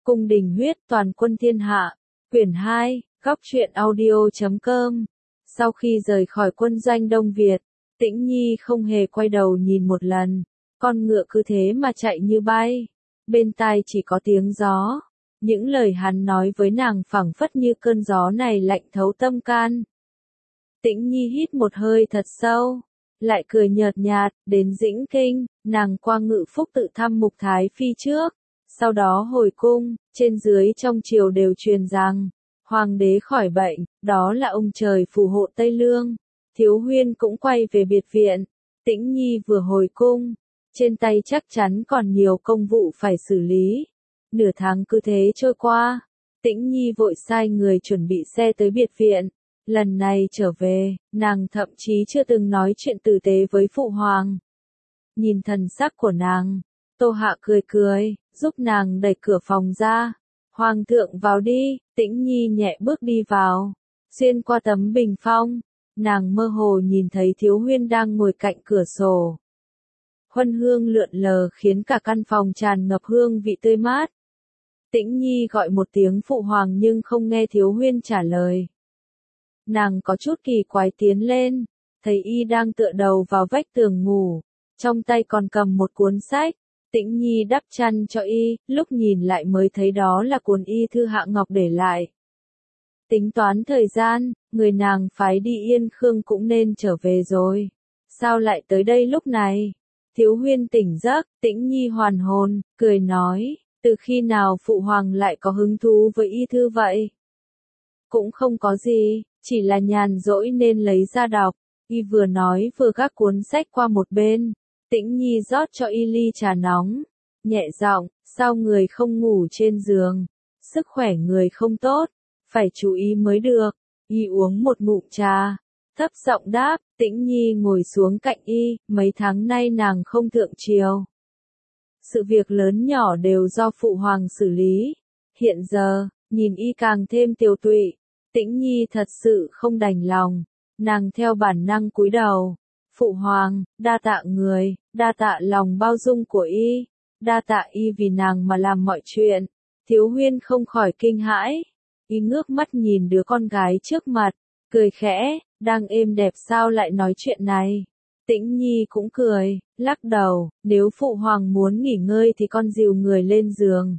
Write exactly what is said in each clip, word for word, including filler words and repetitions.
Cung đình huyết toàn quân thiên hạ, quyển hai, góc truyện audio chấm com. Sau khi rời khỏi quân doanh Đông Việt, Tĩnh Nhi không hề quay đầu nhìn một lần, con ngựa cứ thế mà chạy như bay, bên tai chỉ có tiếng gió, những lời hắn nói với nàng phảng phất như cơn gió này lạnh thấu tâm can. Tĩnh Nhi hít một hơi thật sâu, lại cười nhợt nhạt, đến Dĩnh Kinh, nàng qua Ngự Phúc tự thăm Mục Thái Phi trước, sau đó hồi cung, trên dưới trong triều đều truyền rằng, hoàng đế khỏi bệnh, đó là ông trời phù hộ Tây Lương. Thiếu Huyên cũng quay về biệt viện, Tĩnh Nhi vừa hồi cung, trên tay chắc chắn còn nhiều công vụ phải xử lý. Nửa tháng cứ thế trôi qua, Tĩnh Nhi vội sai người chuẩn bị xe tới biệt viện. Lần này trở về, nàng thậm chí chưa từng nói chuyện tử tế với phụ hoàng. Nhìn thần sắc của nàng, Tô Hạ cười cười, giúp nàng đẩy cửa phòng ra. Hoàng thượng vào đi, Tĩnh Nhi nhẹ bước đi vào, xuyên qua tấm bình phong, nàng mơ hồ nhìn thấy Thiếu Huyên đang ngồi cạnh cửa sổ. Huân hương lượn lờ khiến cả căn phòng tràn ngập hương vị tươi mát. Tĩnh Nhi gọi một tiếng phụ hoàng nhưng không nghe Thiếu Huyên trả lời. Nàng có chút kỳ quái tiến lên, thấy y đang tựa đầu vào vách tường ngủ, trong tay còn cầm một cuốn sách. Tĩnh Nhi đắp chăn cho y, lúc nhìn lại mới thấy đó là cuốn y thư Hạ Ngọc để lại. Tính toán thời gian, người nàng phái đi Yên Khương cũng nên trở về rồi. Sao lại tới đây lúc này? Thiếu Huyên tỉnh giấc, Tĩnh Nhi hoàn hồn, cười nói, từ khi nào phụ hoàng lại có hứng thú với y thư vậy? Cũng không có gì, chỉ là nhàn rỗi nên lấy ra đọc. Y vừa nói vừa gác cuốn sách qua một bên. Tĩnh Nhi rót cho y ly trà nóng, nhẹ giọng, sao người không ngủ trên giường, sức khỏe người không tốt, phải chú ý mới được. Y uống một ngụm trà, thấp giọng đáp. Tĩnh Nhi ngồi xuống cạnh y, mấy tháng nay nàng không thượng triều. Sự việc lớn nhỏ đều do phụ hoàng xử lý, hiện giờ, nhìn y càng thêm tiều tụy, Tĩnh Nhi thật sự không đành lòng, nàng theo bản năng cúi đầu. Phụ hoàng, đa tạ người, đa tạ lòng bao dung của y, đa tạ y vì nàng mà làm mọi chuyện. Thiếu Huyên không khỏi kinh hãi, y ngước mắt nhìn đứa con gái trước mặt, cười khẽ, đang êm đẹp sao lại nói chuyện này. Tĩnh Nhi cũng cười, lắc đầu, nếu phụ hoàng muốn nghỉ ngơi thì con dìu người lên giường.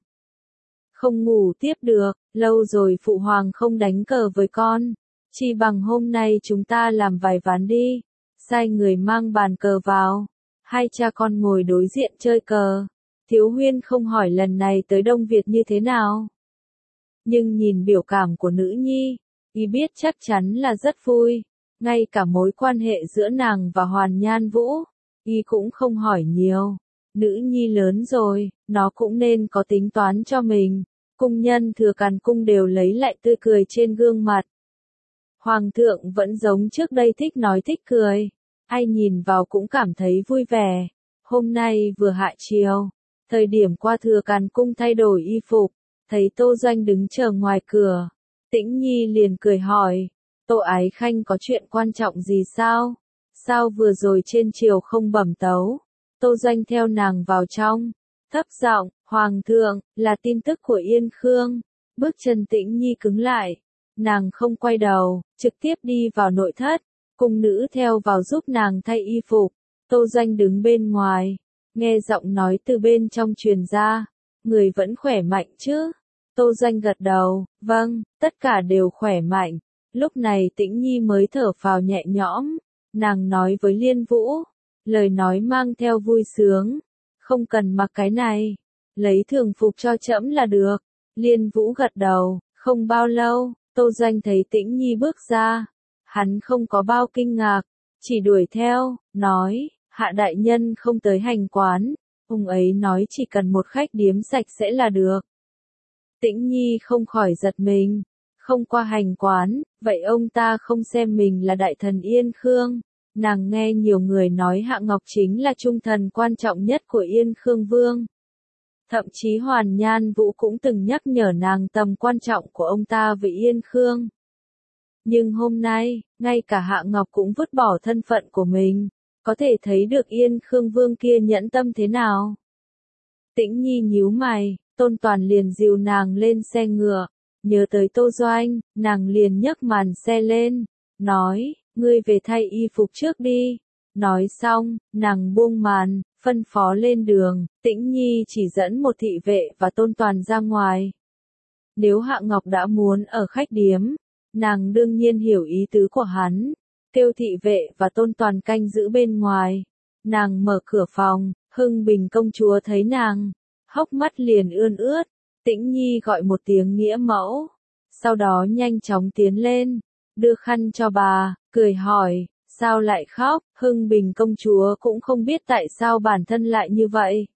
Không ngủ tiếp được, lâu rồi phụ hoàng không đánh cờ với con, chỉ bằng hôm nay chúng ta làm vài ván đi. Sai người mang bàn cờ vào, hai cha con ngồi đối diện chơi cờ. Thiếu Huyên không hỏi lần này tới Đông Việt như thế nào, nhưng nhìn biểu cảm của nữ nhi, y biết chắc chắn là rất vui. Ngay cả mối quan hệ giữa nàng và Hoàn Nhan Vũ, y cũng không hỏi nhiều. Nữ nhi lớn rồi, nó cũng nên có tính toán cho mình. Cung nhân Thừa Càn Cung đều lấy lại tươi cười trên gương mặt. Hoàng thượng vẫn giống trước đây, thích nói thích cười, ai nhìn vào cũng cảm thấy vui vẻ. Hôm nay vừa hạ triều, thời điểm qua Thừa Càn Cung thay đổi y phục, thấy Tô Doanh đứng chờ ngoài cửa, Tĩnh Nhi liền cười hỏi, Tô Ái Khanh có chuyện quan trọng gì sao? Sao vừa rồi trên triều không bẩm tấu? Tô Doanh theo nàng vào trong, thấp giọng, Hoàng thượng, là tin tức của Yên Khương. Bước chân Tĩnh Nhi cứng lại, nàng không quay đầu, trực tiếp đi vào nội thất, cung nữ theo vào giúp nàng thay y phục. Tô Doanh đứng bên ngoài, nghe giọng nói từ bên trong truyền ra, người vẫn khỏe mạnh chứ? Tô Doanh gật đầu, vâng, tất cả đều khỏe mạnh. Lúc này Tĩnh Nhi mới thở phào nhẹ nhõm, nàng nói với Liên Vũ, lời nói mang theo vui sướng, không cần mặc cái này, lấy thường phục cho trẫm là được. Liên Vũ gật đầu, không bao lâu, Tô Doanh thấy Tĩnh Nhi bước ra, hắn không có bao kinh ngạc, chỉ đuổi theo, nói, Hạ đại nhân không tới hành quán, ông ấy nói chỉ cần một khách điếm sạch sẽ là được. Tĩnh Nhi không khỏi giật mình, không qua hành quán, vậy ông ta không xem mình là đại thần Yên Khương. Nàng nghe nhiều người nói Hạ Ngọc chính là trung thần quan trọng nhất của Yên Khương Vương. Thậm chí Hoàn Nhan Vũ cũng từng nhắc nhở nàng tầm quan trọng của ông ta với Yên Khương. Nhưng hôm nay, ngay cả Hạ Ngọc cũng vứt bỏ thân phận của mình, có thể thấy được Yên Khương Vương kia nhẫn tâm thế nào. Tĩnh Nhi nhíu mày, Tôn Toàn liền dìu nàng lên xe ngựa, nhớ tới Tô Doanh, nàng liền nhấc màn xe lên, nói, ngươi về thay y phục trước đi. Nói xong, nàng buông màn, phân phó lên đường, Tĩnh Nhi chỉ dẫn một thị vệ và Tôn Toàn ra ngoài. Nếu Hạ Ngọc đã muốn ở khách điếm, nàng đương nhiên hiểu ý tứ của hắn, kêu thị vệ và Tôn Toàn canh giữ bên ngoài. Nàng mở cửa phòng, Hưng Bình công chúa thấy nàng, hốc mắt liền ươn ướt, Tĩnh Nhi gọi một tiếng nghĩa mẫu, sau đó nhanh chóng tiến lên, đưa khăn cho bà, cười hỏi, sao lại khóc? Hưng Bình công chúa cũng không biết tại sao bản thân lại như vậy.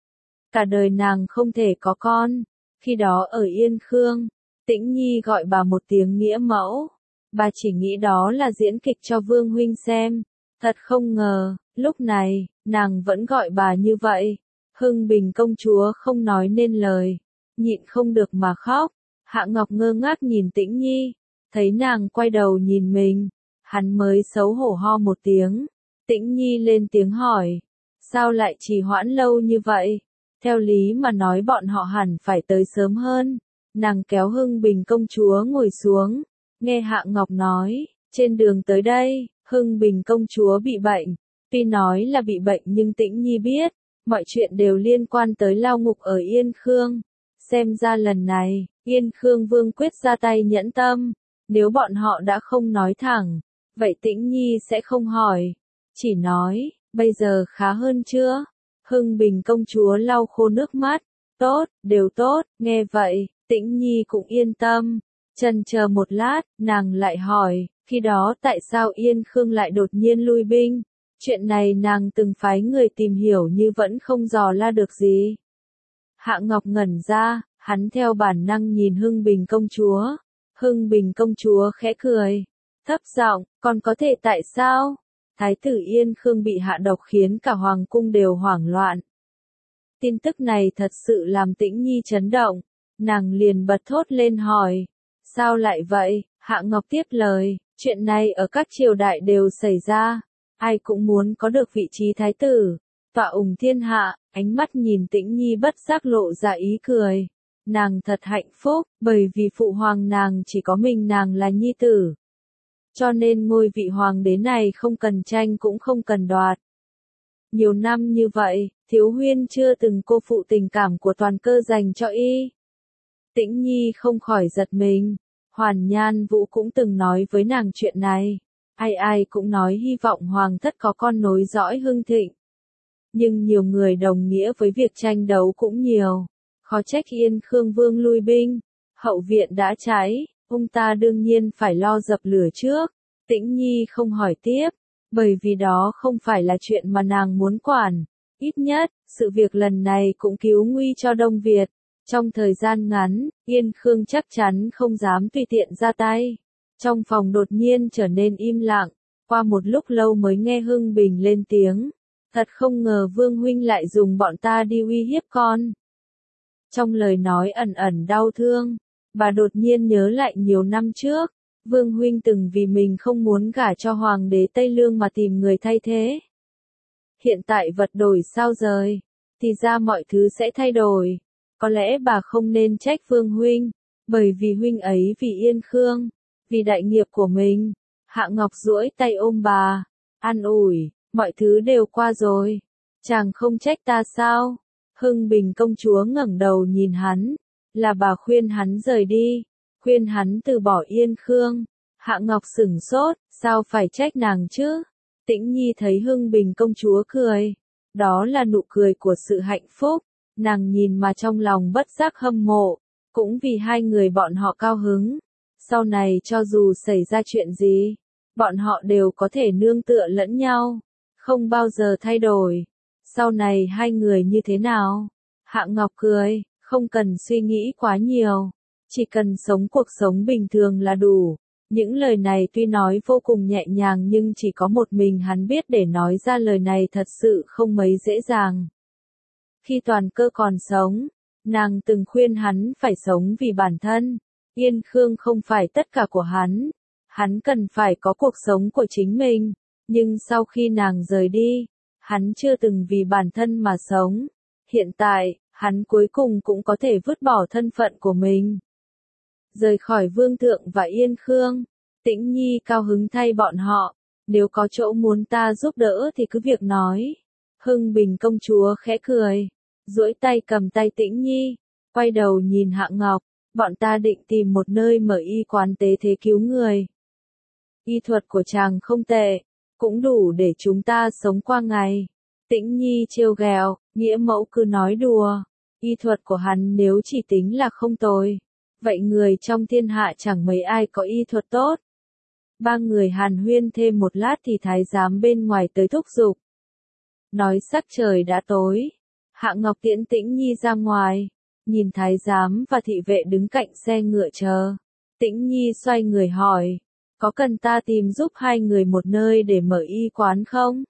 Cả đời nàng không thể có con, khi đó ở Yên Khương, Tĩnh Nhi gọi bà một tiếng nghĩa mẫu, bà chỉ nghĩ đó là diễn kịch cho Vương huynh xem, thật không ngờ, lúc này, nàng vẫn gọi bà như vậy. Hưng Bình công chúa không nói nên lời, nhịn không được mà khóc. Hạ Ngọc ngơ ngác nhìn Tĩnh Nhi, thấy nàng quay đầu nhìn mình, hắn mới xấu hổ ho một tiếng. Tĩnh Nhi lên tiếng hỏi, sao lại trì hoãn lâu như vậy? Theo lý mà nói bọn họ hẳn phải tới sớm hơn. Nàng kéo Hưng Bình công chúa ngồi xuống, nghe Hạ Ngọc nói, trên đường tới đây, Hưng Bình công chúa bị bệnh. Tuy nói là bị bệnh nhưng Tĩnh Nhi biết, mọi chuyện đều liên quan tới lao ngục ở Yên Khương. Xem ra lần này, Yên Khương Vương quyết ra tay nhẫn tâm. Nếu bọn họ đã không nói thẳng, vậy Tĩnh Nhi sẽ không hỏi. Chỉ nói, bây giờ khá hơn chưa? Hưng Bình công chúa lau khô nước mắt. Tốt, đều tốt, nghe vậy, Tĩnh Nhi cũng yên tâm. Chần chờ một lát, nàng lại hỏi, khi đó tại sao Yên Khương lại đột nhiên lui binh? Chuyện này nàng từng phái người tìm hiểu như vẫn không dò la được gì. Hạ Ngọc ngẩn ra, hắn theo bản năng nhìn Hưng Bình công chúa. Hưng Bình công chúa khẽ cười, thấp giọng, còn có thể tại sao? Thái tử Yên Khương bị hạ độc khiến cả hoàng cung đều hoảng loạn. Tin tức này thật sự làm Tĩnh Nhi chấn động, nàng liền bật thốt lên hỏi, sao lại vậy? Hạ Ngọc tiếp lời, chuyện này ở các triều đại đều xảy ra, ai cũng muốn có được vị trí thái tử, tọa ủng thiên hạ. Ánh mắt nhìn Tĩnh Nhi bất giác lộ ra ý cười. Nàng thật hạnh phúc, bởi vì phụ hoàng nàng chỉ có mình nàng là nhi tử. Cho nên ngôi vị hoàng đế này không cần tranh cũng không cần đoạt. Nhiều năm như vậy, Thiếu Huyên chưa từng cô phụ tình cảm của Toàn Cơ dành cho y. Tĩnh Nhi không khỏi giật mình. Hoàn Nhan Vũ cũng từng nói với nàng chuyện này. Ai ai cũng nói hy vọng hoàng thất có con nối dõi hưng thịnh. Nhưng nhiều người đồng nghĩa với việc tranh đấu cũng nhiều. Khó trách Yên Khương Vương lui binh. Hậu viện đã cháy, ông ta đương nhiên phải lo dập lửa trước. Tĩnh Nhi không hỏi tiếp, bởi vì đó không phải là chuyện mà nàng muốn quản. Ít nhất, sự việc lần này cũng cứu nguy cho Đông Việt. Trong thời gian ngắn, Yên Khương chắc chắn không dám tùy tiện ra tay. Trong phòng đột nhiên trở nên im lặng, qua một lúc lâu mới nghe Hưng Bình lên tiếng. Thật không ngờ Vương huynh lại dùng bọn ta đi uy hiếp con. Trong lời nói ẩn ẩn đau thương, bà đột nhiên nhớ lại nhiều năm trước, Vương huynh từng vì mình không muốn gả cho hoàng đế Tây Lương mà tìm người thay thế. Hiện tại vật đổi sao rời, thì ra mọi thứ sẽ thay đổi. Có lẽ bà không nên trách Vương huynh, bởi vì huynh ấy vì Yên Khương, vì đại nghiệp của mình. Hạ Ngọc duỗi tay ôm bà, an ủi, mọi thứ đều qua rồi, chàng không trách ta sao? Hưng Bình công chúa ngẩng đầu nhìn hắn, là bà khuyên hắn rời đi, khuyên hắn từ bỏ Yên Khương. Hạ Ngọc sửng sốt, sao phải trách nàng chứ? Tĩnh Nhi thấy Hưng Bình công chúa cười, đó là nụ cười của sự hạnh phúc, nàng nhìn mà trong lòng bất giác hâm mộ, cũng vì hai người bọn họ cao hứng. Sau này cho dù xảy ra chuyện gì, bọn họ đều có thể nương tựa lẫn nhau, không bao giờ thay đổi. Sau này hai người như thế nào? Hạ Ngọc cười, không cần suy nghĩ quá nhiều, chỉ cần sống cuộc sống bình thường là đủ. Những lời này tuy nói vô cùng nhẹ nhàng nhưng chỉ có một mình hắn biết để nói ra lời này thật sự không mấy dễ dàng. Khi Toàn Cơ còn sống, nàng từng khuyên hắn phải sống vì bản thân. Yên Khương không phải tất cả của hắn, hắn cần phải có cuộc sống của chính mình. Nhưng sau khi nàng rời đi, hắn chưa từng vì bản thân mà sống. Hiện tại, hắn cuối cùng cũng có thể vứt bỏ thân phận của mình. Rời khỏi Vương Thượng và Yên Khương, Tĩnh Nhi cao hứng thay bọn họ, nếu có chỗ muốn ta giúp đỡ thì cứ việc nói. Hưng Bình công chúa khẽ cười, duỗi tay cầm tay Tĩnh Nhi, quay đầu nhìn Hạng Ngọc, bọn ta định tìm một nơi mở y quán tế thế cứu người. Y thuật của chàng không tệ, cũng đủ để chúng ta sống qua ngày. Tĩnh Nhi trêu ghẹo, nghĩa mẫu cứ nói đùa, y thuật của hắn nếu chỉ tính là không tồi, vậy người trong thiên hạ chẳng mấy ai có y thuật tốt. Ba người hàn huyên thêm một lát thì thái giám bên ngoài tới thúc giục. Nói sắc trời đã tối, Hạng Ngọc tiễn Tĩnh Nhi ra ngoài, nhìn thái giám và thị vệ đứng cạnh xe ngựa chờ. Tĩnh Nhi xoay người hỏi, có cần ta tìm giúp hai người một nơi để mở y quán không?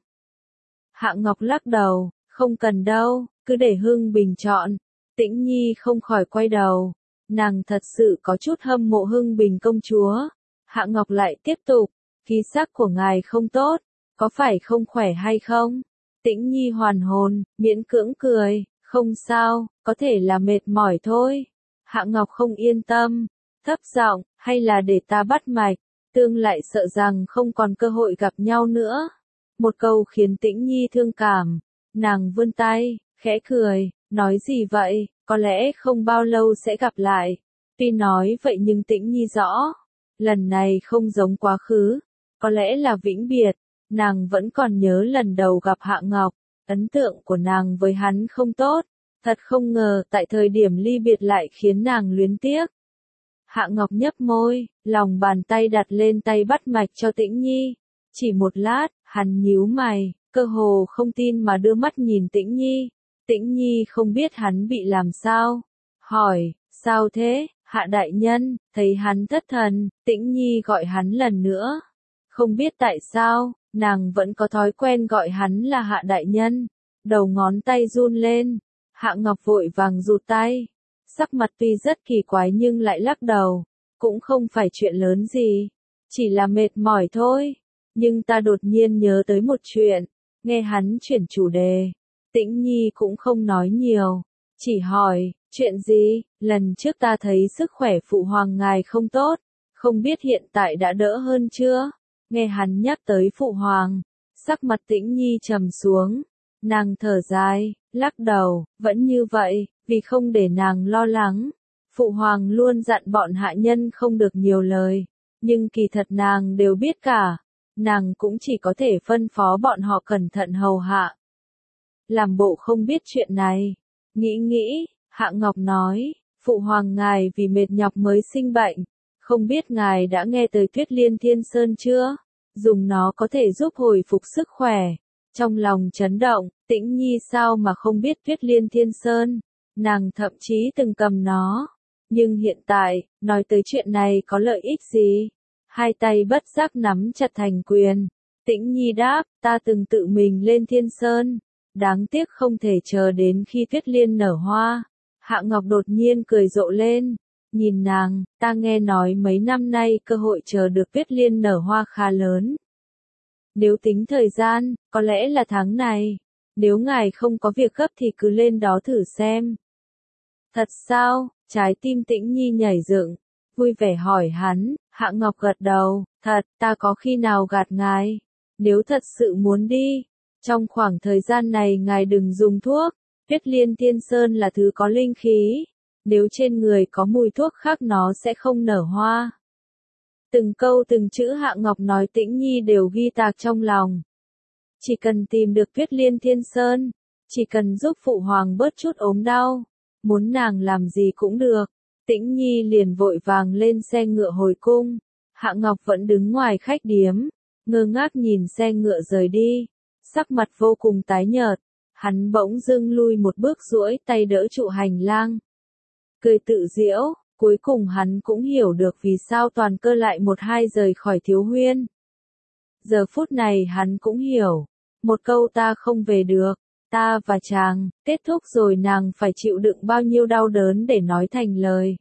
Hạng Ngọc lắc đầu, không cần đâu, cứ để Hưng Bình chọn. Tĩnh Nhi không khỏi quay đầu, nàng thật sự có chút hâm mộ Hưng Bình công chúa. Hạng Ngọc lại tiếp tục, khí sắc của ngài không tốt, có phải không khỏe hay không? Tĩnh Nhi hoàn hồn, miễn cưỡng cười, không sao, có thể là mệt mỏi thôi. Hạng Ngọc không yên tâm, thấp giọng, hay là để ta bắt mạch, tương lại sợ rằng không còn cơ hội gặp nhau nữa. Một câu khiến Tĩnh Nhi thương cảm, nàng vươn tay, khẽ cười, nói gì vậy, có lẽ không bao lâu sẽ gặp lại. Tuy nói vậy nhưng Tĩnh Nhi rõ, lần này không giống quá khứ, có lẽ là vĩnh biệt. Nàng vẫn còn nhớ lần đầu gặp Hạng Ngọc, ấn tượng của nàng với hắn không tốt, thật không ngờ tại thời điểm ly biệt lại khiến nàng luyến tiếc. Hạng Ngọc nhấp môi, lòng bàn tay đặt lên tay bắt mạch cho Tĩnh Nhi. Chỉ một lát, hắn nhíu mày, cơ hồ không tin mà đưa mắt nhìn Tĩnh Nhi. Tĩnh Nhi không biết hắn bị làm sao. Hỏi, sao thế, Hạ đại nhân? Thấy hắn thất thần, Tĩnh Nhi gọi hắn lần nữa. Không biết tại sao, nàng vẫn có thói quen gọi hắn là Hạ đại nhân. Đầu ngón tay run lên, Hạng Ngọc vội vàng rụt tay. Sắc mặt tuy rất kỳ quái nhưng lại lắc đầu, cũng không phải chuyện lớn gì, chỉ là mệt mỏi thôi. Nhưng ta đột nhiên nhớ tới một chuyện, nghe hắn chuyển chủ đề. Tĩnh Nhi cũng không nói nhiều, chỉ hỏi, chuyện gì? Lần trước ta thấy sức khỏe phụ hoàng ngài không tốt, không biết hiện tại đã đỡ hơn chưa? Nghe hắn nhắc tới phụ hoàng, sắc mặt Tĩnh Nhi trầm xuống, nàng thở dài, lắc đầu, vẫn như vậy, vì không để nàng lo lắng. Phụ hoàng luôn dặn bọn hạ nhân không được nhiều lời, nhưng kỳ thật nàng đều biết cả, nàng cũng chỉ có thể phân phó bọn họ cẩn thận hầu hạ. Làm bộ không biết chuyện này, nghĩ nghĩ, Hạng Ngọc nói, phụ hoàng ngài vì mệt nhọc mới sinh bệnh, không biết ngài đã nghe tới Tuyết Liên Thiên Sơn chưa? Dùng nó có thể giúp hồi phục sức khỏe. Trong lòng chấn động, Tĩnh Nhi sao mà không biết Tuyết Liên Thiên Sơn, nàng thậm chí từng cầm nó. Nhưng hiện tại, nói tới chuyện này có lợi ích gì? Hai tay bất giác nắm chặt thành quyền. Tĩnh Nhi đáp, ta từng tự mình lên Thiên Sơn, đáng tiếc không thể chờ đến khi Tuyết Liên nở hoa. Hạng Ngọc đột nhiên cười rộ lên, nhìn nàng, ta nghe nói mấy năm nay cơ hội chờ được Tuyết Liên nở hoa khá lớn. Nếu tính thời gian, có lẽ là tháng này, nếu ngài không có việc gấp thì cứ lên đó thử xem. Thật sao? Trái tim Tĩnh Nhi nhảy dựng, vui vẻ hỏi hắn. Hạng Ngọc gật đầu, thật, ta có khi nào gạt ngài? Nếu thật sự muốn đi, trong khoảng thời gian này ngài đừng dùng thuốc. Tuyết Liên Thiên Sơn là thứ có linh khí, nếu trên người có mùi thuốc khác nó sẽ không nở hoa. Từng câu từng chữ Hạng Ngọc nói Tĩnh Nhi đều ghi tạc trong lòng. Chỉ cần tìm được Tuyết Liên Thiên Sơn, chỉ cần giúp phụ hoàng bớt chút ốm đau, muốn nàng làm gì cũng được. Tĩnh Nhi liền vội vàng lên xe ngựa hồi cung. Hạng Ngọc vẫn đứng ngoài khách điếm, ngơ ngác nhìn xe ngựa rời đi, sắc mặt vô cùng tái nhợt. Hắn bỗng dưng lui một bước duỗi tay đỡ trụ hành lang, cười tự giễu. Cuối cùng hắn cũng hiểu được vì sao Toàn Cơ lại một hai rời khỏi Thiếu Huyên. Giờ phút này hắn cũng hiểu, một câu ta không về được, ta và chàng, kết thúc rồi nàng phải chịu đựng bao nhiêu đau đớn để nói thành lời.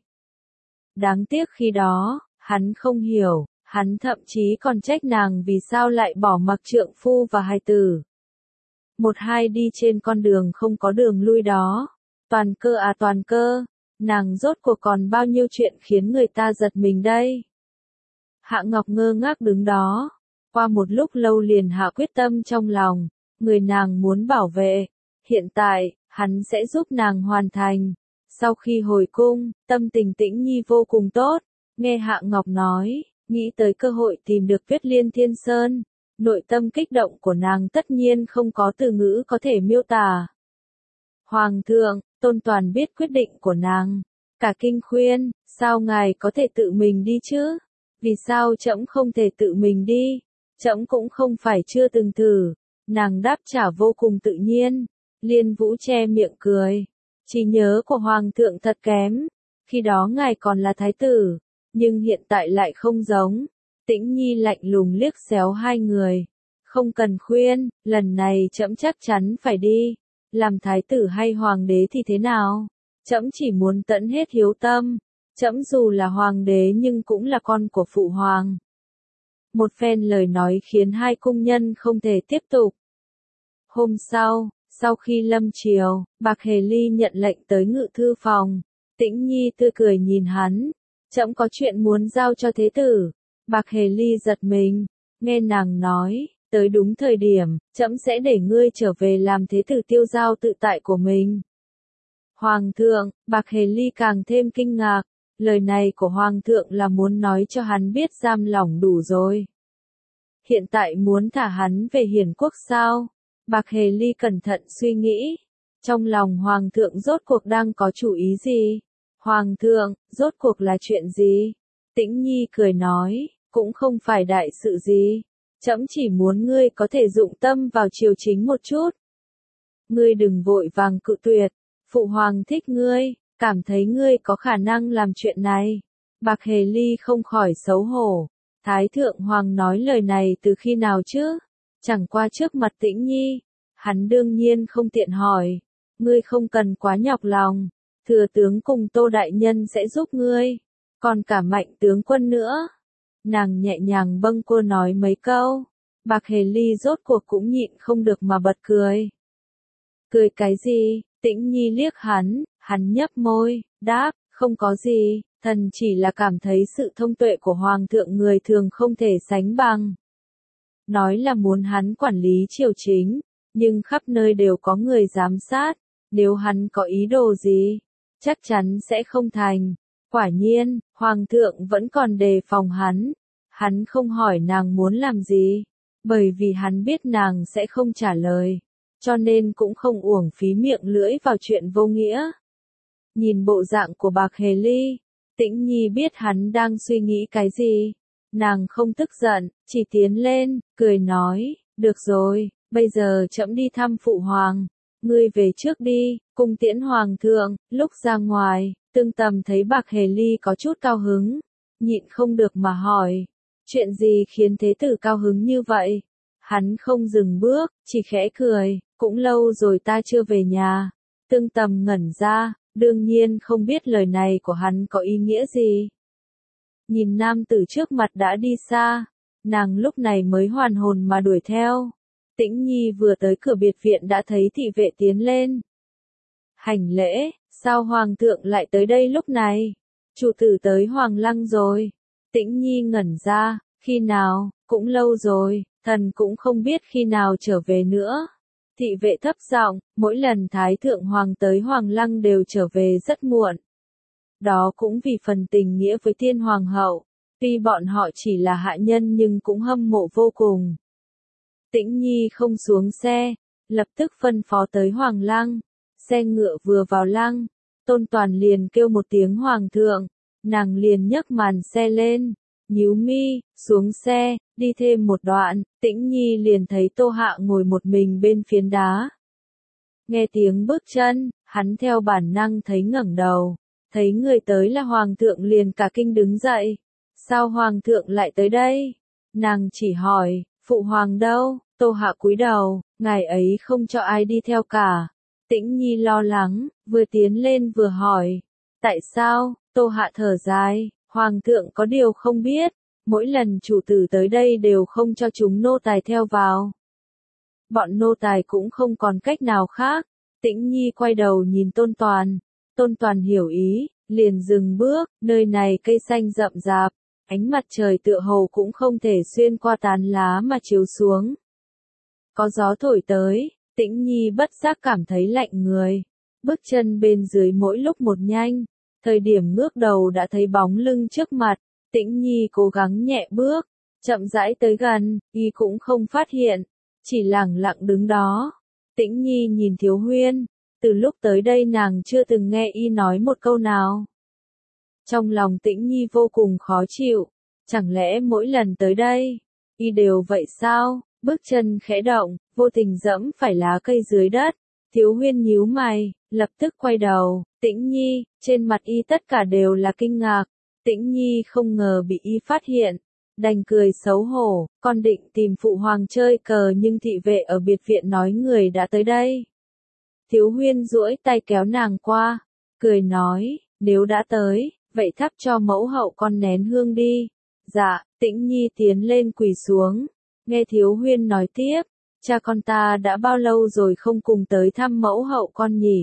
Đáng tiếc khi đó, hắn không hiểu, hắn thậm chí còn trách nàng vì sao lại bỏ mặc trượng phu và hài tử. Một hai đi trên con đường không có đường lui đó, Toàn cơ à toàn cơ, nàng rốt cuộc còn bao nhiêu chuyện khiến người ta giật mình đây. Hạ Ngọc ngơ ngác đứng đó, qua một lúc lâu liền hạ quyết tâm trong lòng, người nàng muốn bảo vệ, hiện tại, hắn sẽ giúp nàng hoàn thành. Sau khi hồi cung, tâm tình Tĩnh Nhi vô cùng tốt, nghe Hạ Ngọc nói, nghĩ tới cơ hội tìm được Tuyết Liên Thiên Sơn, nội tâm kích động của nàng tất nhiên không có từ ngữ có thể miêu tả. Hoàng thượng, Tôn Toàn biết quyết định của nàng, cả kinh khuyên, sao ngài có thể tự mình đi chứ? Vì sao trẫm không thể tự mình đi? Trẫm cũng không phải chưa từng thử. Nàng đáp trả vô cùng tự nhiên. Liên Vũ che miệng cười. Trí nhớ của Hoàng thượng thật kém. Khi đó ngài còn là thái tử, nhưng hiện tại lại không giống. Tĩnh Nhi lạnh lùng liếc xéo hai người. Không cần khuyên, lần này trẫm chắc chắn phải đi. Làm thái tử hay hoàng đế thì thế nào? Trẫm chỉ muốn tận hết hiếu tâm. Trẫm dù là hoàng đế nhưng cũng là con của phụ hoàng. Một phen lời nói khiến hai cung nhân không thể tiếp tục. Hôm sau, sau khi lâm chiều, Bạc Hề Ly nhận lệnh tới ngự thư phòng. Tĩnh Nhi tươi cười nhìn hắn. Trẫm có chuyện muốn giao cho thế tử. Bạc Hề Ly giật mình, nghe nàng nói, tới đúng thời điểm, trẫm sẽ để ngươi trở về làm thế tử tiêu giao tự tại của mình. Hoàng thượng, Bạc Hề Ly càng thêm kinh ngạc. Lời này của Hoàng thượng là muốn nói cho hắn biết giam lỏng đủ rồi. Hiện tại muốn thả hắn về Hiền Quốc sao? Bạc Hề Ly cẩn thận suy nghĩ. Trong lòng Hoàng thượng rốt cuộc đang có chủ ý gì? Hoàng thượng, rốt cuộc là chuyện gì? Tĩnh Nhi cười nói, cũng không phải đại sự gì. Trẫm chỉ muốn ngươi có thể dụng tâm vào triều chính một chút. Ngươi đừng vội vàng cự tuyệt. Phụ hoàng thích ngươi. Cảm thấy ngươi có khả năng làm chuyện này. Bạc Hề Ly không khỏi xấu hổ. Thái thượng hoàng nói lời này từ khi nào chứ? Chẳng qua trước mặt Tĩnh Nhi. Hắn đương nhiên không tiện hỏi. Ngươi không cần quá nhọc lòng. Thừa tướng cùng Tô Đại Nhân sẽ giúp ngươi. Còn cả Mạnh tướng quân nữa. Nàng nhẹ nhàng bâng quơ nói mấy câu. Bạc Hề Ly rốt cuộc cũng nhịn không được mà bật cười. Cười cái gì? Tĩnh Nhi liếc hắn. Hắn nhấp môi, đáp, không có gì, thần chỉ là cảm thấy sự thông tuệ của Hoàng thượng người thường không thể sánh bằng. Nói là muốn hắn quản lý triều chính, nhưng khắp nơi đều có người giám sát, nếu hắn có ý đồ gì, chắc chắn sẽ không thành. Quả nhiên, Hoàng thượng vẫn còn đề phòng hắn, hắn không hỏi nàng muốn làm gì, bởi vì hắn biết nàng sẽ không trả lời, cho nên cũng không uổng phí miệng lưỡi vào chuyện vô nghĩa. Nhìn bộ dạng của Bạc Hề Ly, Tĩnh Nhi biết hắn đang suy nghĩ cái gì. Nàng không tức giận, chỉ tiến lên, cười nói, được rồi, bây giờ trẫm đi thăm phụ hoàng. Ngươi về trước đi, cung tiễn hoàng thượng. Lúc ra ngoài, Tương Tầm thấy Bạc Hề Ly có chút cao hứng, nhịn không được mà hỏi, chuyện gì khiến thế tử cao hứng như vậy? Hắn không dừng bước, chỉ khẽ cười, cũng lâu rồi ta chưa về nhà. Tương Tầm ngẩn ra. Đương nhiên không biết lời này của hắn có ý nghĩa gì. Nhìn nam tử trước mặt đã đi xa, nàng lúc này mới hoàn hồn mà đuổi theo. Tĩnh Nhi vừa tới cửa biệt viện đã thấy thị vệ tiến lên. Hành lễ, sao hoàng thượng lại tới đây lúc này? Chủ tử tới Hoàng Lăng rồi. Tĩnh Nhi ngẩn ra, khi nào, cũng lâu rồi, thần cũng không biết khi nào trở về nữa. Thị vệ thấp giọng, mỗi lần Thái Thượng Hoàng tới Hoàng Lăng đều trở về rất muộn. Đó cũng vì phần tình nghĩa với Thiên Hoàng hậu, tuy bọn họ chỉ là hạ nhân nhưng cũng hâm mộ vô cùng. Tĩnh Nhi không xuống xe, lập tức phân phó tới Hoàng Lăng. Xe ngựa vừa vào lăng, Tôn Toàn liền kêu một tiếng Hoàng thượng, nàng liền nhấc màn xe lên. Nhíu mi, xuống xe, đi thêm một đoạn, Tĩnh Nhi liền thấy Tô Hạ ngồi một mình bên phiến đá. Nghe tiếng bước chân, hắn theo bản năng thấy ngẩng đầu, thấy người tới là Hoàng thượng liền cả kinh đứng dậy. Sao Hoàng thượng lại tới đây? Nàng chỉ hỏi, phụ hoàng đâu? Tô Hạ cúi đầu, ngài ấy không cho ai đi theo cả. Tĩnh Nhi lo lắng, vừa tiến lên vừa hỏi, tại sao? Tô Hạ thở dài. Hoàng thượng có điều không biết, mỗi lần chủ tử tới đây đều không cho chúng nô tài theo vào. Bọn nô tài cũng không còn cách nào khác, Tĩnh Nhi quay đầu nhìn Tôn Toàn, Tôn Toàn hiểu ý, liền dừng bước, nơi này cây xanh rậm rạp, ánh mặt trời tựa hồ cũng không thể xuyên qua tán lá mà chiếu xuống. Có gió thổi tới, Tĩnh Nhi bất giác cảm thấy lạnh người, bước chân bên dưới mỗi lúc một nhanh, thời điểm ngước đầu đã thấy bóng lưng trước mặt, Tĩnh Nhi cố gắng nhẹ bước, chậm rãi tới gần, y cũng không phát hiện, chỉ lẳng lặng đứng đó. Tĩnh Nhi nhìn Thiếu Huyên, từ lúc tới đây nàng chưa từng nghe y nói một câu nào. Trong lòng Tĩnh Nhi vô cùng khó chịu, chẳng lẽ mỗi lần tới đây, y đều vậy sao? Bước chân khẽ động, vô tình dẫm phải lá cây dưới đất. Thiếu Huyên nhíu mày, lập tức quay đầu, Tĩnh Nhi, trên mặt y tất cả đều là kinh ngạc. Tĩnh Nhi không ngờ bị y phát hiện, đành cười xấu hổ, con định tìm phụ hoàng chơi cờ nhưng thị vệ ở biệt viện nói người đã tới đây. Thiếu Huyên duỗi tay kéo nàng qua, cười nói, nếu đã tới, vậy thắp cho mẫu hậu con nén hương đi. Dạ, Tĩnh Nhi tiến lên quỳ xuống, nghe Thiếu Huyên nói tiếp, cha con ta đã bao lâu rồi không cùng tới thăm mẫu hậu con nhỉ?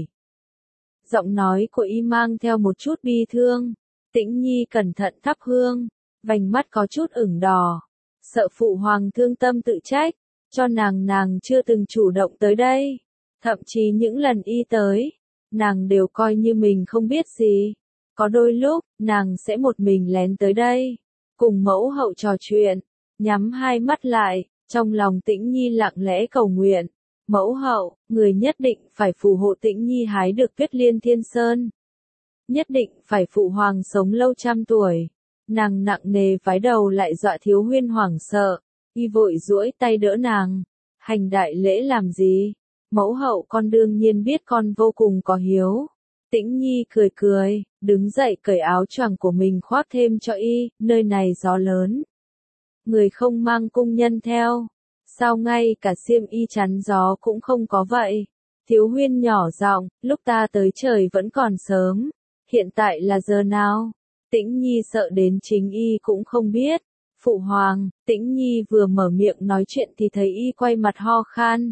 Giọng nói của y mang theo một chút bi thương. Tĩnh Nhi cẩn thận thắp hương, vành mắt có chút ửng đỏ, sợ phụ hoàng thương tâm tự trách, cho nàng nàng chưa từng chủ động tới đây, thậm chí những lần y tới, nàng đều coi như mình không biết gì. Có đôi lúc, nàng sẽ một mình lén tới đây, cùng mẫu hậu trò chuyện, nhắm hai mắt lại, trong lòng Tĩnh Nhi lặng lẽ cầu nguyện, mẫu hậu, người nhất định phải phù hộ Tĩnh Nhi hái được Tuyết Liên Thiên Sơn. Nhất định phải phụ hoàng sống lâu trăm tuổi. Nàng nặng nề vái đầu lại dọa Thiếu Huyên hoảng sợ, y vội duỗi tay đỡ nàng. Hành đại lễ làm gì? Mẫu hậu con đương nhiên biết con vô cùng có hiếu. Tĩnh Nhi cười cười, đứng dậy cởi áo choàng của mình khoác thêm cho y, nơi này gió lớn. Người không mang cung nhân theo, sao ngay cả xiêm y chắn gió cũng không có vậy? Thiếu Huyên nhỏ giọng, lúc ta tới trời vẫn còn sớm. Hiện tại là giờ nào? Tĩnh Nhi sợ đến chính y cũng không biết. Phụ hoàng, Tĩnh Nhi vừa mở miệng nói chuyện thì thấy y quay mặt ho khan.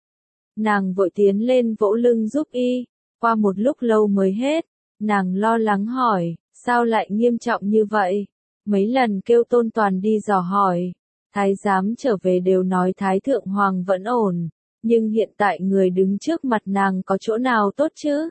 Nàng vội tiến lên vỗ lưng giúp y, qua một lúc lâu mới hết. Nàng lo lắng hỏi, sao lại nghiêm trọng như vậy? Mấy lần kêu Tôn Toàn đi dò hỏi, thái giám trở về đều nói Thái Thượng Hoàng vẫn ổn, nhưng hiện tại người đứng trước mặt nàng có chỗ nào tốt chứ?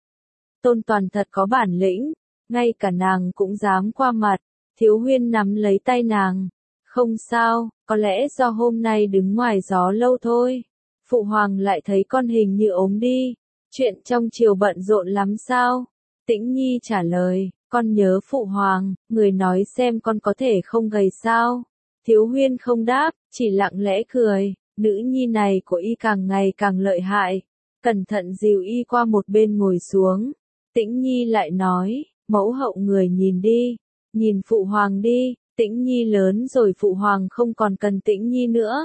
Tôn Toàn thật có bản lĩnh, ngay cả nàng cũng dám qua mặt. Thiếu Huyên nắm lấy tay nàng, không sao, có lẽ do hôm nay đứng ngoài gió lâu thôi. Phụ hoàng lại thấy con hình như ốm đi, chuyện trong triều bận rộn lắm sao? Tĩnh Nhi trả lời, con nhớ phụ hoàng, người nói xem con có thể không gầy sao? Thiếu Huyên không đáp, chỉ lặng lẽ cười, nữ nhi này của y càng ngày càng lợi hại. Cẩn thận dìu y qua một bên ngồi xuống. Tĩnh Nhi lại nói, mẫu hậu người nhìn đi, nhìn phụ hoàng đi, Tĩnh Nhi lớn rồi phụ hoàng không còn cần Tĩnh Nhi nữa.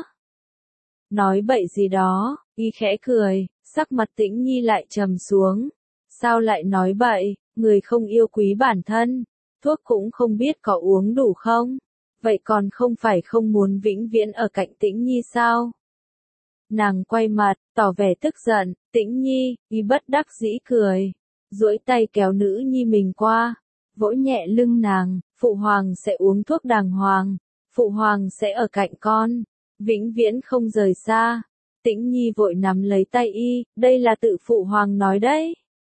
Nói bậy gì đó, y khẽ cười, sắc mặt Tĩnh Nhi lại trầm xuống. Sao lại nói bậy, người không yêu quý bản thân, thuốc cũng không biết có uống đủ không, vậy còn không phải không muốn vĩnh viễn ở cạnh Tĩnh Nhi sao? Nàng quay mặt, tỏ vẻ tức giận, Tĩnh Nhi, y bất đắc dĩ cười. Duỗi tay kéo nữ nhi mình qua, vỗ nhẹ lưng nàng, phụ hoàng sẽ uống thuốc đàng hoàng, phụ hoàng sẽ ở cạnh con, vĩnh viễn không rời xa. Tĩnh Nhi vội nắm lấy tay y, đây là tự phụ hoàng nói đấy.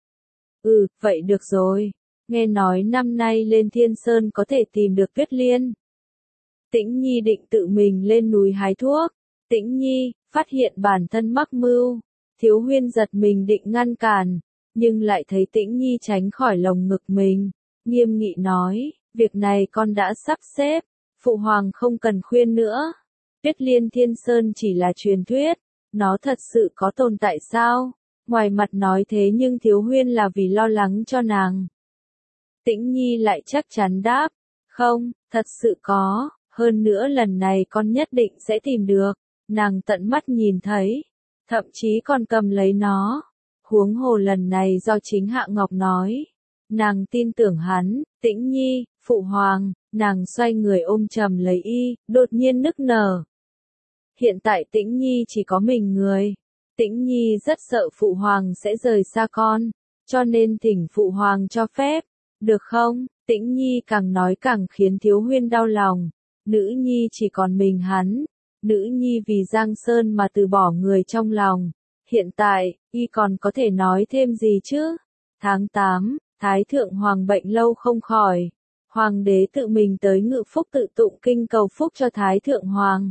Ừ, vậy được rồi, nghe nói năm nay lên Thiên Sơn có thể tìm được Tuyết Liên. Tĩnh Nhi định tự mình lên núi hái thuốc, Tĩnh Nhi, phát hiện bản thân mắc mưu, Thiếu Huyên giật mình định ngăn cản. Nhưng lại thấy Tĩnh Nhi tránh khỏi lồng ngực mình, nghiêm nghị nói, việc này con đã sắp xếp, phụ hoàng không cần khuyên nữa. Tuyết Liên Thiên Sơn chỉ là truyền thuyết, nó thật sự có tồn tại sao? Ngoài mặt nói thế nhưng Thiếu Huyên là vì lo lắng cho nàng. Tĩnh Nhi lại chắc chắn đáp, không, thật sự có, hơn nữa lần này con nhất định sẽ tìm được. Nàng tận mắt nhìn thấy, thậm chí còn cầm lấy nó. Huống hồ lần này do chính Hạ Ngọc nói. Nàng tin tưởng hắn, Tĩnh Nhi, phụ hoàng, nàng xoay người ôm chầm lấy y, đột nhiên nức nở. Hiện tại Tĩnh Nhi chỉ có mình người. Tĩnh Nhi rất sợ Phụ Hoàng sẽ rời xa con, cho nên thỉnh Phụ Hoàng cho phép, được không? Tĩnh Nhi càng nói càng khiến Thiếu Huyên đau lòng, nữ nhi chỉ còn mình hắn, nữ nhi vì Giang Sơn mà từ bỏ người trong lòng, hiện tại, y còn có thể nói thêm gì chứ? Tháng tám, Thái Thượng Hoàng bệnh lâu không khỏi, Hoàng đế tự mình tới Ngự Phúc tự tụng kinh cầu phúc cho Thái Thượng Hoàng.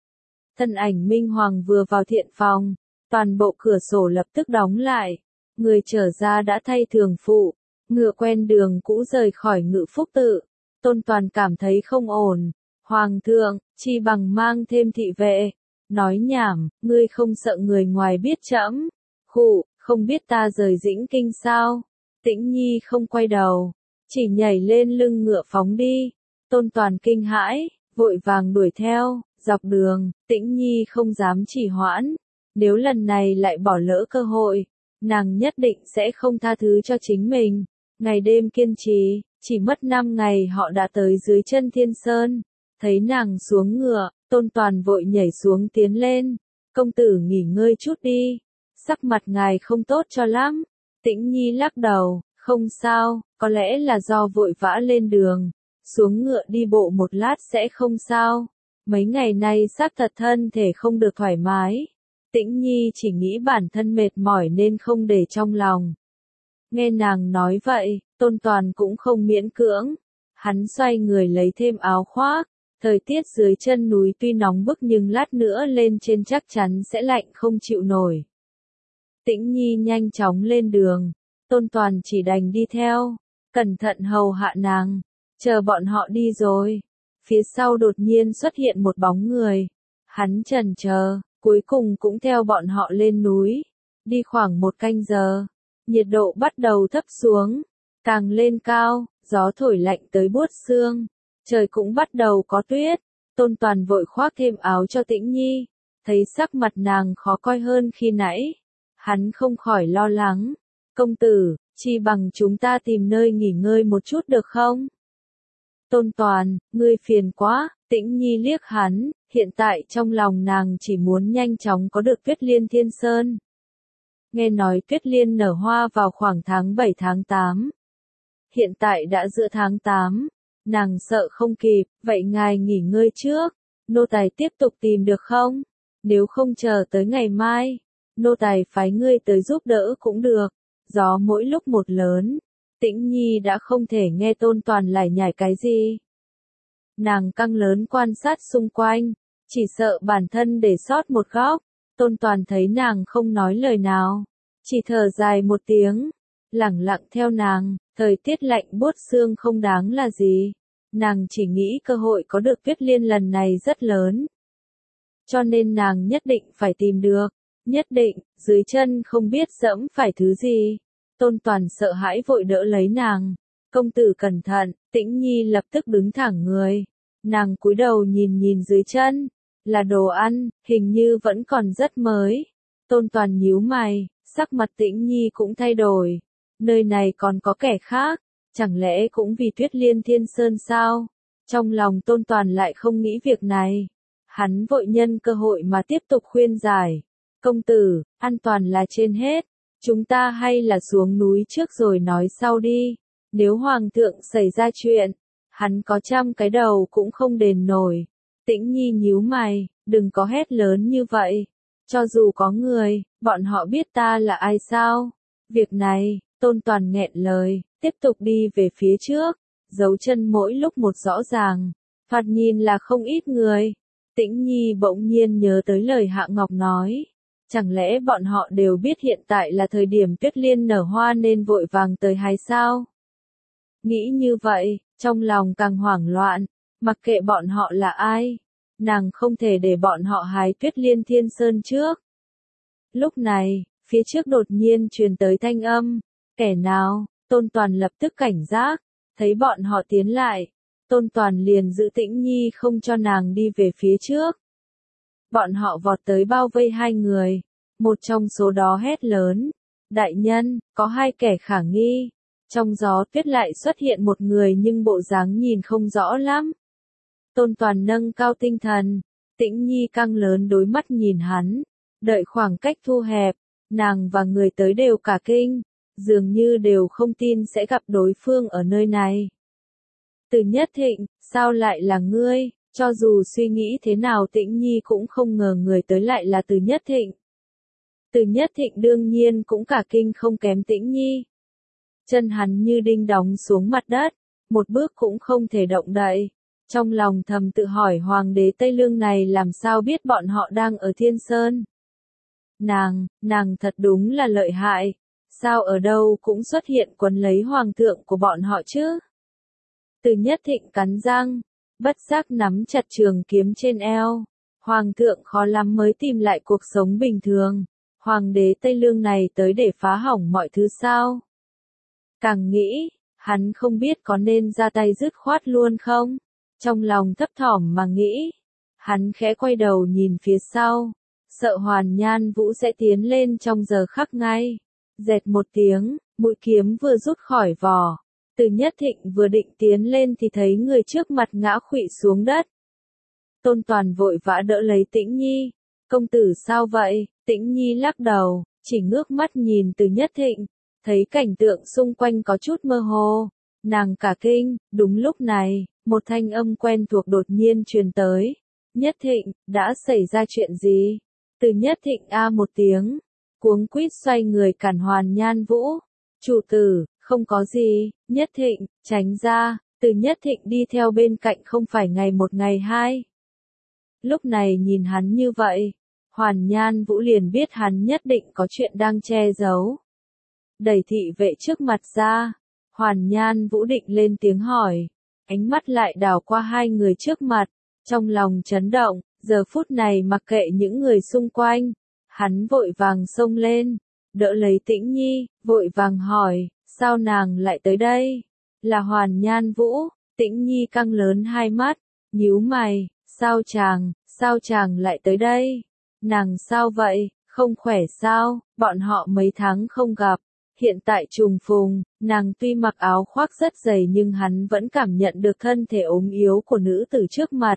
Thân ảnh Minh Hoàng vừa vào thiện phòng, toàn bộ cửa sổ lập tức đóng lại, người trở ra đã thay thường phụ, ngựa quen đường cũ rời khỏi Ngự Phúc tự. Tôn Toàn cảm thấy không ổn, Hoàng thượng, chi bằng mang thêm thị vệ, nói nhảm, ngươi không sợ người ngoài biết trẫm? Khụ, không biết ta rời Dĩnh Kinh sao? Tĩnh Nhi không quay đầu, chỉ nhảy lên lưng ngựa phóng đi. Tôn Toàn kinh hãi, vội vàng đuổi theo, dọc đường, Tĩnh Nhi không dám trì hoãn, nếu lần này lại bỏ lỡ cơ hội, nàng nhất định sẽ không tha thứ cho chính mình. Ngày đêm kiên trì, chỉ mất năm ngày họ đã tới dưới chân Thiên Sơn. Thấy nàng xuống ngựa, Tôn Toàn vội nhảy xuống tiến lên. Công tử nghỉ ngơi chút đi, sắc mặt ngài không tốt cho lắm. Tĩnh Nhi lắc đầu, không sao, có lẽ là do vội vã lên đường. Xuống ngựa đi bộ một lát sẽ không sao. Mấy ngày nay xác thật thân thể không được thoải mái. Tĩnh Nhi chỉ nghĩ bản thân mệt mỏi nên không để trong lòng. Nghe nàng nói vậy, Tôn Toàn cũng không miễn cưỡng. Hắn xoay người lấy thêm áo khoác. Thời tiết dưới chân núi tuy nóng bức nhưng lát nữa lên trên chắc chắn sẽ lạnh không chịu nổi. Tĩnh Nhi nhanh chóng lên đường. Tôn Toàn chỉ đành đi theo, cẩn thận hầu hạ nàng. Chờ bọn họ đi rồi. Phía sau đột nhiên xuất hiện một bóng người. Hắn chần chờ, cuối cùng cũng theo bọn họ lên núi. Đi khoảng một canh giờ. Nhiệt độ bắt đầu thấp xuống. Càng lên cao, gió thổi lạnh tới buốt xương. Trời cũng bắt đầu có tuyết. Tôn Toàn vội khoác thêm áo cho Tĩnh Nhi. Thấy sắc mặt nàng khó coi hơn khi nãy. Hắn không khỏi lo lắng. Công tử, chi bằng chúng ta tìm nơi nghỉ ngơi một chút được không? Tôn Toàn, ngươi phiền quá. Tĩnh Nhi liếc hắn. Hiện tại trong lòng nàng chỉ muốn nhanh chóng có được Tuyết Liên Thiên Sơn. Nghe nói Tuyết Liên nở hoa vào khoảng tháng bảy tháng tám. Hiện tại đã giữa tháng tám. Nàng sợ không kịp, vậy ngài nghỉ ngơi trước. Nô tài tiếp tục tìm được không? Nếu không chờ tới ngày mai, nô tài phái ngươi tới giúp đỡ cũng được. Gió mỗi lúc một lớn. Tĩnh Nhi đã không thể nghe Tôn Toàn lải nhải cái gì. Nàng căng lớn quan sát xung quanh, chỉ sợ bản thân để sót một góc. Tôn Toàn thấy nàng không nói lời nào, chỉ thở dài một tiếng, lẳng lặng theo nàng. Thời tiết lạnh buốt xương không đáng là gì. Nàng chỉ nghĩ cơ hội có được Tuyết Liên lần này rất lớn. Cho nên nàng nhất định phải tìm được. Nhất định, dưới chân không biết dẫm phải thứ gì. Tôn Toàn sợ hãi vội đỡ lấy nàng. Công tử cẩn thận. Tĩnh Nhi lập tức đứng thẳng người. Nàng cúi đầu nhìn nhìn dưới chân. Là đồ ăn, hình như vẫn còn rất mới. Tôn Toàn nhíu mày, sắc mặt Tĩnh Nhi cũng thay đổi. Nơi này còn có kẻ khác, chẳng lẽ cũng vì Tuyết Liên Thiên Sơn sao? Trong lòng Tôn Toàn lại không nghĩ việc này. Hắn vội nhân cơ hội mà tiếp tục khuyên giải. Công tử, an toàn là trên hết. Chúng ta hay là xuống núi trước rồi nói sau đi. Nếu Hoàng thượng xảy ra chuyện, hắn có trăm cái đầu cũng không đền nổi. Tĩnh Nhi nhíu mày, đừng có hét lớn như vậy. Cho dù có người, bọn họ biết ta là ai sao? Việc này, Tôn Toàn nghẹn lời, tiếp tục đi về phía trước, dấu chân mỗi lúc một rõ ràng, thoạt nhìn là không ít người. Tĩnh Nhi bỗng nhiên nhớ tới lời Hạ Ngọc nói, chẳng lẽ bọn họ đều biết hiện tại là thời điểm Tuyết Liên nở hoa nên vội vàng tới hay sao? Nghĩ như vậy, trong lòng càng hoảng loạn, mặc kệ bọn họ là ai, nàng không thể để bọn họ hái Tuyết Liên Thiên Sơn trước. Lúc này, phía trước đột nhiên truyền tới thanh âm. Kẻ nào? Tôn Toàn lập tức cảnh giác, thấy bọn họ tiến lại. Tôn Toàn liền giữ Tĩnh Nhi không cho nàng đi về phía trước. Bọn họ vọt tới bao vây hai người. Một trong số đó hét lớn. Đại nhân, có hai kẻ khả nghi. Trong gió tuyết lại xuất hiện một người nhưng bộ dáng nhìn không rõ lắm. Tôn Toàn nâng cao tinh thần. Tĩnh Nhi căng lớn đối mắt nhìn hắn. Đợi khoảng cách thu hẹp, nàng và người tới đều cả kinh, dường như đều không tin sẽ gặp đối phương ở nơi này. Từ Nhất Thịnh, sao lại là ngươi? Cho dù suy nghĩ thế nào Tĩnh Nhi cũng không ngờ người tới lại là Từ Nhất Thịnh. Từ Nhất Thịnh đương nhiên cũng cả kinh không kém Tĩnh Nhi. Chân hắn như đinh đóng xuống mặt đất, một bước cũng không thể động đậy. Trong lòng thầm tự hỏi hoàng đế Tây Lương này làm sao biết bọn họ đang ở Thiên Sơn. Nàng, nàng thật đúng là lợi hại, sao ở đâu cũng xuất hiện quấn lấy hoàng thượng của bọn họ chứ? Từ Nhất Thịnh cắn răng, bất giác nắm chặt trường kiếm trên eo. Hoàng thượng khó lắm mới tìm lại cuộc sống bình thường. Hoàng đế Tây Lương này tới để phá hỏng mọi thứ sao? Càng nghĩ, hắn không biết có nên ra tay dứt khoát luôn không? Trong lòng thấp thỏm mà nghĩ, hắn khẽ quay đầu nhìn phía sau, sợ Hoàn Nhan Vũ sẽ tiến lên trong giờ khắc ngay. Dẹt một tiếng, mũi kiếm vừa rút khỏi vỏ. Từ Nhất Thịnh vừa định tiến lên thì thấy người trước mặt ngã khuỵu xuống đất. Tôn Toàn vội vã đỡ lấy Tĩnh Nhi. Công tử sao vậy? Tĩnh Nhi lắc đầu, chỉ ngước mắt nhìn Từ Nhất Thịnh, thấy cảnh tượng xung quanh có chút mơ hồ. Nàng cả kinh, đúng lúc này, một thanh âm quen thuộc đột nhiên truyền tới. Nhất Thịnh, đã xảy ra chuyện gì? Từ Nhất Thịnh a một tiếng, cuống quýt xoay người cản Hoàn Nhan Vũ. Chủ tử, không có gì. Nhất Thịnh, tránh ra. Từ Nhất Thịnh đi theo bên cạnh không phải ngày một ngày hai. Lúc này nhìn hắn như vậy, Hoàn Nhan Vũ liền biết hắn nhất định có chuyện đang che giấu. Đẩy thị vệ trước mặt ra, Hoàn Nhan Vũ định lên tiếng hỏi, ánh mắt lại đảo qua hai người trước mặt, trong lòng chấn động, giờ phút này mặc kệ những người xung quanh, hắn vội vàng xông lên, đỡ lấy Tĩnh Nhi, vội vàng hỏi, sao nàng lại tới đây? Là Hoàn Nhan Vũ. Tĩnh Nhi căng lớn hai mắt, nhíu mày, sao chàng, sao chàng lại tới đây? Nàng sao vậy, không khỏe sao? Bọn họ mấy tháng không gặp, hiện tại trùng phùng, nàng tuy mặc áo khoác rất dày nhưng hắn vẫn cảm nhận được thân thể ốm yếu của nữ tử trước mặt.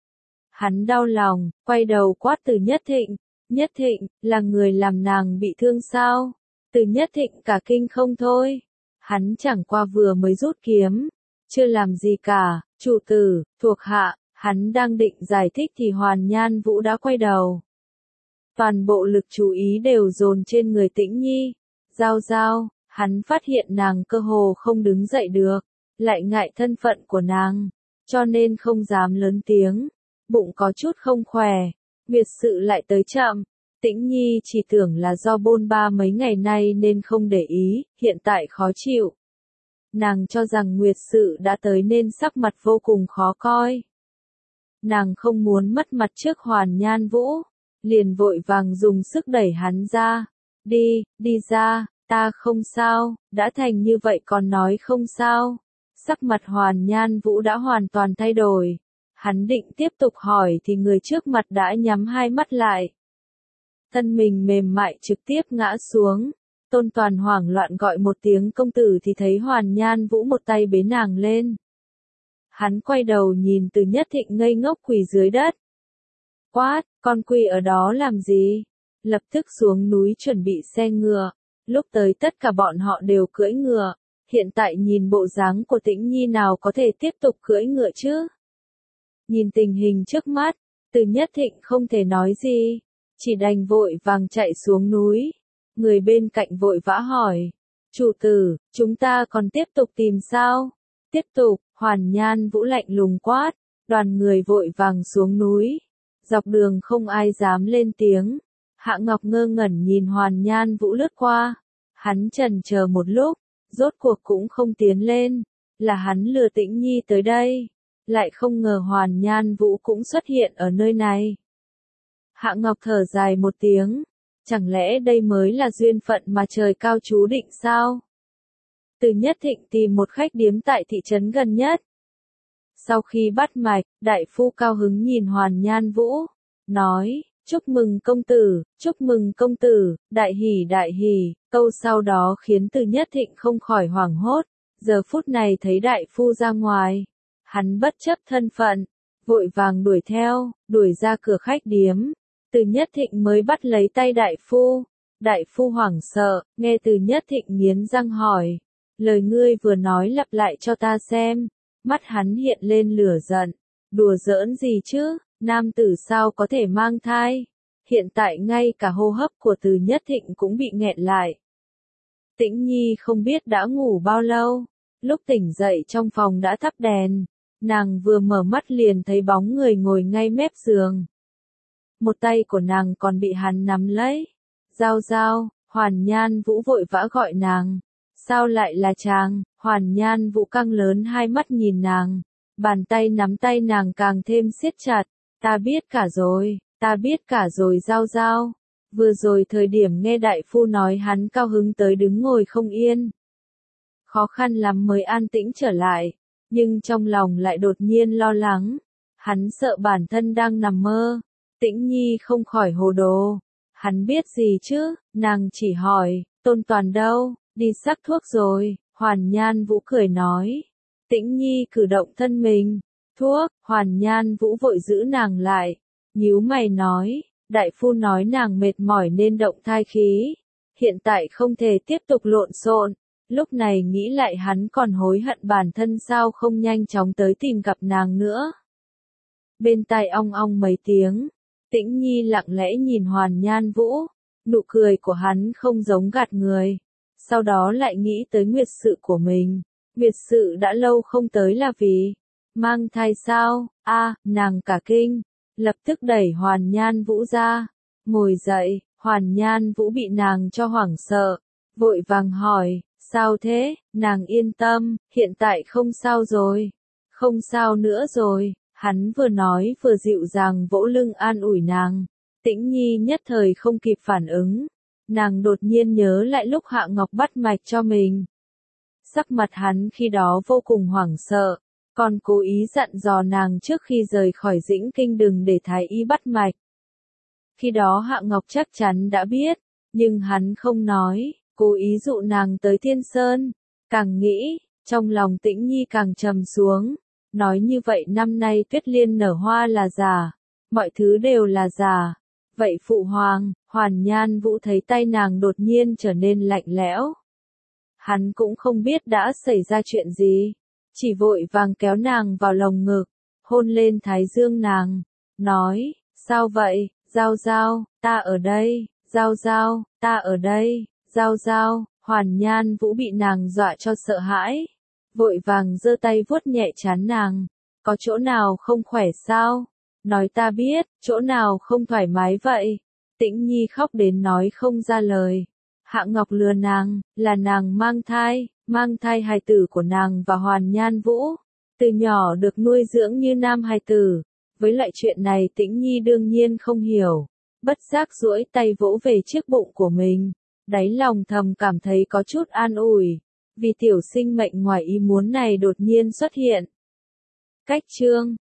Hắn đau lòng, quay đầu quát Từ Nhất Thịnh, Nhất Thịnh, là người làm nàng bị thương sao? Từ Nhất Thịnh cả kinh không thôi, hắn chẳng qua vừa mới rút kiếm, chưa làm gì cả, chủ tử, thuộc hạ. Hắn đang định giải thích thì Hoàn Nhan Vũ đã quay đầu. Toàn bộ lực chú ý đều dồn trên người Tĩnh Nhi. Giao giao, hắn phát hiện nàng cơ hồ không đứng dậy được, lại ngại thân phận của nàng, cho nên không dám lớn tiếng, bụng có chút không khỏe, Nguyệt Sự lại tới chậm. Tĩnh Nhi chỉ tưởng là do bôn ba mấy ngày nay nên không để ý, hiện tại khó chịu. Nàng cho rằng Nguyệt Sự đã tới nên sắc mặt vô cùng khó coi. Nàng không muốn mất mặt trước Hoàn Nhan Vũ, liền vội vàng dùng sức đẩy hắn ra. Đi, đi ra, ta không sao, đã thành như vậy còn nói không sao. Sắc mặt Hoàn Nhan Vũ đã hoàn toàn thay đổi. Hắn định tiếp tục hỏi thì người trước mặt đã nhắm hai mắt lại. Thân mình mềm mại trực tiếp ngã xuống. Tôn Toàn hoảng loạn gọi một tiếng công tử thì thấy Hoàn Nhan Vũ một tay bế nàng lên. Hắn quay đầu nhìn Từ Nhất Thịnh ngây ngốc quỳ dưới đất. Quát, con quỳ ở đó làm gì? Lập tức xuống núi chuẩn bị xe ngựa. Lúc tới tất cả bọn họ đều cưỡi ngựa. Hiện tại nhìn bộ dáng của Tĩnh Nhi nào có thể tiếp tục cưỡi ngựa chứ? Nhìn tình hình trước mắt, Từ Nhất Thịnh không thể nói gì. Chỉ đành vội vàng chạy xuống núi. Người bên cạnh vội vã hỏi. Chủ tử, chúng ta còn tiếp tục tìm sao? Tiếp tục. Hoàn Nhan Vũ lạnh lùng quát, đoàn người vội vàng xuống núi. Dọc đường không ai dám lên tiếng. Hạ Ngọc ngơ ngẩn nhìn Hoàn Nhan Vũ lướt qua. Hắn chần chờ một lúc, rốt cuộc cũng không tiến lên. Là hắn lừa Tĩnh Nhi tới đây. Lại không ngờ Hoàn Nhan Vũ cũng xuất hiện ở nơi này. Hạ Ngọc thở dài một tiếng. Chẳng lẽ đây mới là duyên phận mà trời cao chú định sao? Từ Nhất Thịnh tìm một khách điếm tại thị trấn gần nhất. Sau khi bắt mạch, đại phu cao hứng nhìn Hoàn Nhan Vũ, nói, chúc mừng công tử, chúc mừng công tử, đại hỉ đại hỉ, câu sau đó khiến Từ Nhất Thịnh không khỏi hoảng hốt, giờ phút này thấy đại phu ra ngoài, hắn bất chấp thân phận, vội vàng đuổi theo, đuổi ra cửa khách điếm, Từ Nhất Thịnh mới bắt lấy tay đại phu. Đại phu hoảng sợ, nghe Từ Nhất Thịnh nghiến răng hỏi. Lời ngươi vừa nói lặp lại cho ta xem. Mắt hắn hiện lên lửa giận. Đùa giỡn gì chứ, nam tử sao có thể mang thai? Hiện tại ngay cả hô hấp của Từ Nhất Thịnh cũng bị nghẹn lại. Tĩnh Nhi không biết đã ngủ bao lâu. Lúc tỉnh dậy trong phòng đã thắp đèn. Nàng vừa mở mắt liền thấy bóng người ngồi ngay mép giường. Một tay của nàng còn bị hắn nắm lấy. Giao Giao, Hoàn Nhan Vũ vội vã gọi nàng. Sao lại là chàng? Hoàn Nhan Vũ căng lớn hai mắt nhìn nàng. Bàn tay nắm tay nàng càng thêm siết chặt. Ta biết cả rồi, ta biết cả rồi Giao Giao. Vừa rồi thời điểm nghe đại phu nói hắn cao hứng tới đứng ngồi không yên. Khó khăn lắm mới an tĩnh trở lại. Nhưng trong lòng lại đột nhiên lo lắng. Hắn sợ bản thân đang nằm mơ. Tĩnh Nhi không khỏi hồ đồ. Hắn biết gì chứ, nàng chỉ hỏi, Tôn Toàn đâu, đi sắc thuốc rồi, Hoàn Nhan Vũ cười nói. Tĩnh Nhi cử động thân mình, thuốc, Hoàn Nhan Vũ vội giữ nàng lại, nhíu mày nói, đại phu nói nàng mệt mỏi nên động thai khí, hiện tại không thể tiếp tục lộn xộn. Lúc này nghĩ lại hắn còn hối hận bản thân sao không nhanh chóng tới tìm gặp nàng nữa. Bên tai ong ong mấy tiếng. Tĩnh Nhi lặng lẽ nhìn Hoàn Nhan Vũ, nụ cười của hắn không giống gạt người. Sau đó lại nghĩ tới nguyệt sự của mình. Nguyệt sự đã lâu không tới là vì mang thai sao? A, à, nàng cả kinh, lập tức đẩy Hoàn Nhan Vũ ra, ngồi dậy. Hoàn Nhan Vũ bị nàng cho hoảng sợ, vội vàng hỏi, sao thế? Nàng yên tâm, hiện tại không sao rồi, không sao nữa rồi. Hắn vừa nói vừa dịu dàng vỗ lưng an ủi nàng. Tĩnh Nhi nhất thời không kịp phản ứng. Nàng đột nhiên nhớ lại lúc Hạ Ngọc bắt mạch cho mình. Sắc mặt hắn khi đó vô cùng hoảng sợ. Còn cố ý dặn dò nàng trước khi rời khỏi Dĩnh Kinh đừng để thái y bắt mạch. Khi đó Hạ Ngọc chắc chắn đã biết. Nhưng hắn không nói. Cố ý dụ nàng tới Thiên Sơn. Càng nghĩ, trong lòng Tĩnh Nhi càng trầm xuống. Nói như vậy năm nay Tuyết Liên nở hoa là giả, mọi thứ đều là giả. Vậy phụ hoàng, Hoàn Nhan Vũ thấy tay nàng đột nhiên trở nên lạnh lẽo. Hắn cũng không biết đã xảy ra chuyện gì, chỉ vội vàng kéo nàng vào lồng ngực, hôn lên thái dương nàng, nói, sao vậy, Giao Giao, ta ở đây, Giao Giao, ta ở đây, Giao Giao. Hoàn Nhan Vũ bị nàng dọa cho sợ hãi. Vội vàng giơ tay vuốt nhẹ trán nàng, có chỗ nào không khỏe sao? Nói ta biết, chỗ nào không thoải mái vậy? Tĩnh Nhi khóc đến nói không ra lời. Hạ Ngọc lừa nàng, là nàng mang thai, mang thai hài tử của nàng và Hoàn Nhan Vũ. Từ nhỏ được nuôi dưỡng như nam hài tử. Với loại chuyện này Tĩnh Nhi đương nhiên không hiểu. Bất giác duỗi tay vỗ về chiếc bụng của mình. Đáy lòng thầm cảm thấy có chút an ủi. Vì tiểu sinh mệnh ngoài ý muốn này đột nhiên xuất hiện. Cách chương